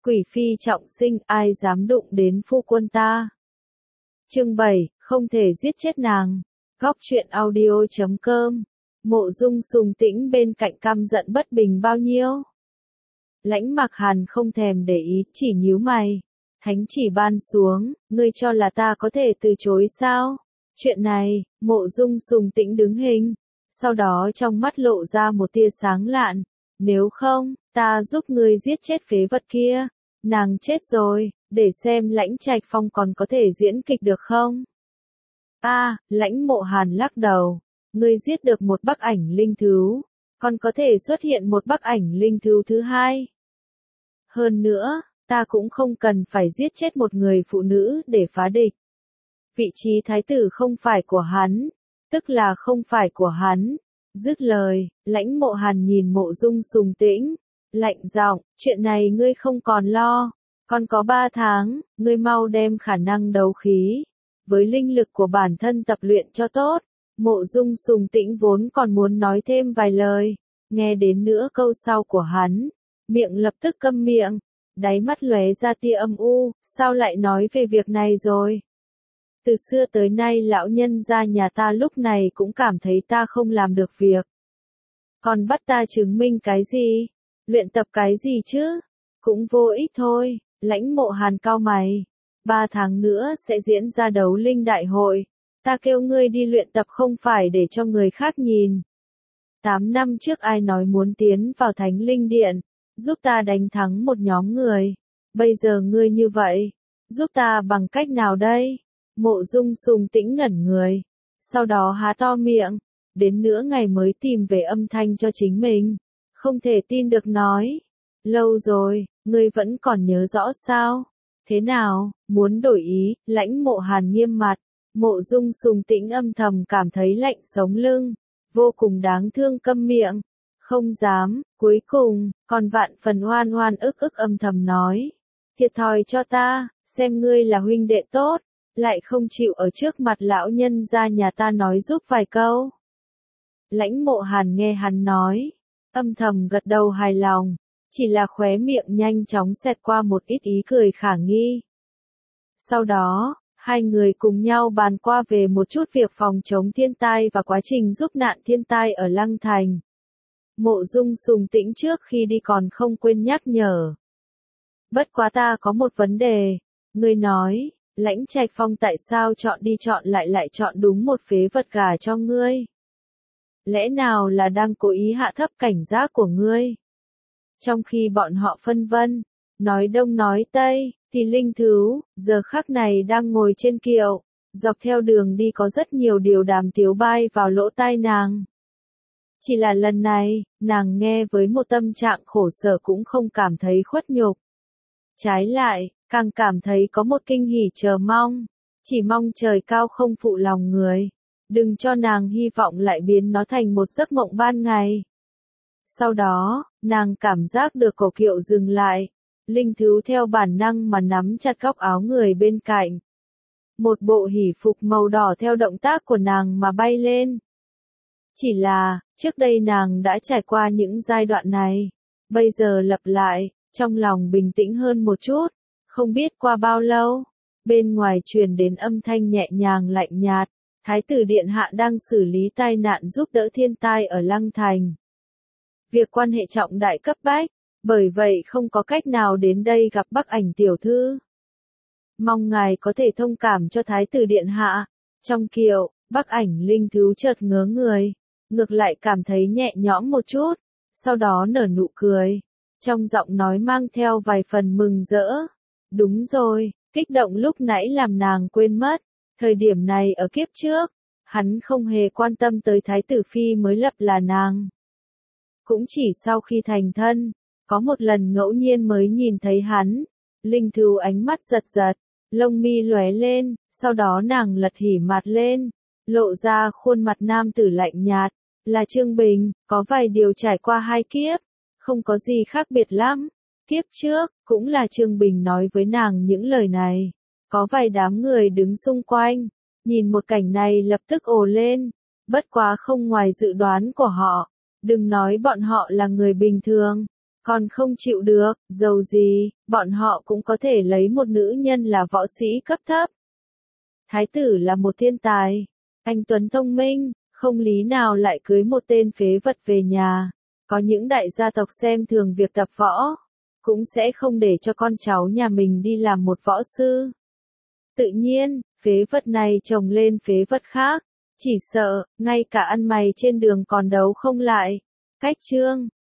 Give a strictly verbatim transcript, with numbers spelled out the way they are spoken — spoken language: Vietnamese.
Quỷ phi trọng sinh, ai dám đụng đến phu quân ta. Chương bảy, không thể giết chết nàng. Góc truyện audio chấm com. Mộ Dung Sùng Tĩnh bên cạnh căm giận bất bình bao nhiêu. Lãnh Mặc Hàn không thèm để ý, chỉ nhíu mày. Thánh chỉ ban xuống, ngươi cho là ta có thể từ chối sao? Chuyện này, Mộ Dung Sùng Tĩnh đứng hình, sau đó trong mắt lộ ra một tia sáng lạn. Nếu không, ta giúp ngươi giết chết phế vật kia. Nàng chết rồi, để xem Lãnh Trạch Phong còn có thể diễn kịch được không? A, à, Lãnh Mộ Hàn lắc đầu. Ngươi giết được một Bắc Ảnh linh thú, còn có thể xuất hiện một Bắc Ảnh linh thú thứ hai. Hơn nữa, ta cũng không cần phải giết chết một người phụ nữ để phá địch. Vị trí thái tử không phải của hắn, tức là không phải của hắn. Dứt lời, Lãnh Mộ Hàn nhìn Mộ Dung Sùng Tĩnh, lạnh giọng, chuyện này ngươi không còn lo, còn có ba tháng, ngươi mau đem khả năng đấu khí với linh lực của bản thân tập luyện cho tốt. Mộ Dung Sùng Tĩnh vốn còn muốn nói thêm vài lời, nghe đến nửa câu sau của hắn, miệng lập tức câm miệng, đáy mắt lóe ra tia âm u, sao lại nói về việc này rồi? Từ xưa tới nay lão nhân gia nhà ta lúc này cũng cảm thấy ta không làm được việc. Còn bắt ta chứng minh cái gì? Luyện tập cái gì chứ? Cũng vô ích thôi. Lãnh Mộ Hàn cau mày. Ba tháng nữa sẽ diễn ra đấu linh đại hội. Ta kêu ngươi đi luyện tập không phải để cho người khác nhìn. Tám năm trước ai nói muốn tiến vào Thánh Linh Điện, giúp ta đánh thắng một nhóm người. Bây giờ ngươi như vậy, giúp ta bằng cách nào đây? Mộ Dung Sùng Tĩnh ngẩn người, sau đó há to miệng, đến nửa ngày mới tìm về âm thanh cho chính mình. Không thể tin được nói, lâu rồi, ngươi vẫn còn nhớ rõ sao? Thế nào, muốn đổi ý? Lãnh Mộ Hàn nghiêm mặt. Mộ Dung Sùng Tĩnh âm thầm cảm thấy lạnh sống lưng, vô cùng đáng thương câm miệng, không dám, cuối cùng, còn vạn phần oan oan ức ức âm thầm nói. Thiệt thòi cho ta, xem ngươi là huynh đệ tốt, lại không chịu ở trước mặt lão nhân gia nhà ta nói giúp vài câu. Lãnh Mộ Hàn nghe hắn nói, âm thầm gật đầu hài lòng, chỉ là khóe miệng nhanh chóng xẹt qua một ít ý cười khả nghi. Sau đó, hai người cùng nhau bàn qua về một chút việc phòng chống thiên tai và quá trình giúp nạn thiên tai ở Lăng Thành. Mộ Dung Sùng Tĩnh trước khi đi còn không quên nhắc nhở. Bất quá ta có một vấn đề, ngươi nói, Lãnh Trạch Phong tại sao chọn đi chọn lại lại chọn đúng một phế vật gả cho ngươi? Lẽ nào là đang cố ý hạ thấp cảnh giác của ngươi? Trong khi bọn họ phân vân, nói đông nói tây, thì linh thú, giờ khắc này đang ngồi trên kiệu, dọc theo đường đi có rất nhiều điều đàm tiếu bay vào lỗ tai nàng. Chỉ là lần này, nàng nghe với một tâm trạng khổ sở cũng không cảm thấy khuất nhục. Trái lại, càng cảm thấy có một kinh hỉ chờ mong, chỉ mong trời cao không phụ lòng người, đừng cho nàng hy vọng lại biến nó thành một giấc mộng ban ngày. Sau đó, nàng cảm giác được cổ kiệu dừng lại, linh thú theo bản năng mà nắm chặt góc áo người bên cạnh. Một bộ hỷ phục màu đỏ theo động tác của nàng mà bay lên. Chỉ là, trước đây nàng đã trải qua những giai đoạn này, bây giờ lặp lại, trong lòng bình tĩnh hơn một chút. Không biết qua bao lâu, bên ngoài truyền đến âm thanh nhẹ nhàng lạnh nhạt, Thái tử Điện Hạ đang xử lý tai nạn giúp đỡ thiên tai ở Lăng Thành. Việc quan hệ trọng đại cấp bách, bởi vậy không có cách nào đến đây gặp Bắc Ảnh tiểu thư. Mong ngài có thể thông cảm cho Thái tử Điện Hạ. Trong kiệu, Bắc Ảnh linh thú chợt ngớ người, ngược lại cảm thấy nhẹ nhõm một chút, sau đó nở nụ cười, trong giọng nói mang theo vài phần mừng rỡ. Đúng rồi, kích động lúc nãy làm nàng quên mất, thời điểm này ở kiếp trước, hắn không hề quan tâm tới Thái tử Phi mới lập là nàng. Cũng chỉ sau khi thành thân, có một lần ngẫu nhiên mới nhìn thấy hắn, linh thú ánh mắt giật giật, lông mi lóe lên, sau đó nàng lật hỉ mặt lên, lộ ra khuôn mặt nam tử lạnh nhạt, là Trương Bình, có vài điều trải qua hai kiếp, không có gì khác biệt lắm. Kiếp trước, cũng là Trương Bình nói với nàng những lời này. Có vài đám người đứng xung quanh, nhìn một cảnh này lập tức ồ lên, bất quá không ngoài dự đoán của họ. Đừng nói bọn họ là người bình thường, Còn không chịu được, dầu gì, bọn họ cũng có thể lấy một nữ nhân là võ sĩ cấp thấp. Thái tử là một thiên tài, anh tuấn thông minh, không lý nào lại cưới một tên phế vật về nhà. Có những đại gia tộc xem thường việc tập võ, cũng sẽ không để cho con cháu nhà mình đi làm một võ sư. Tự nhiên, phế vật này chồng lên phế vật khác, chỉ sợ, ngay cả ăn mày trên đường còn đấu không lại. Cách chương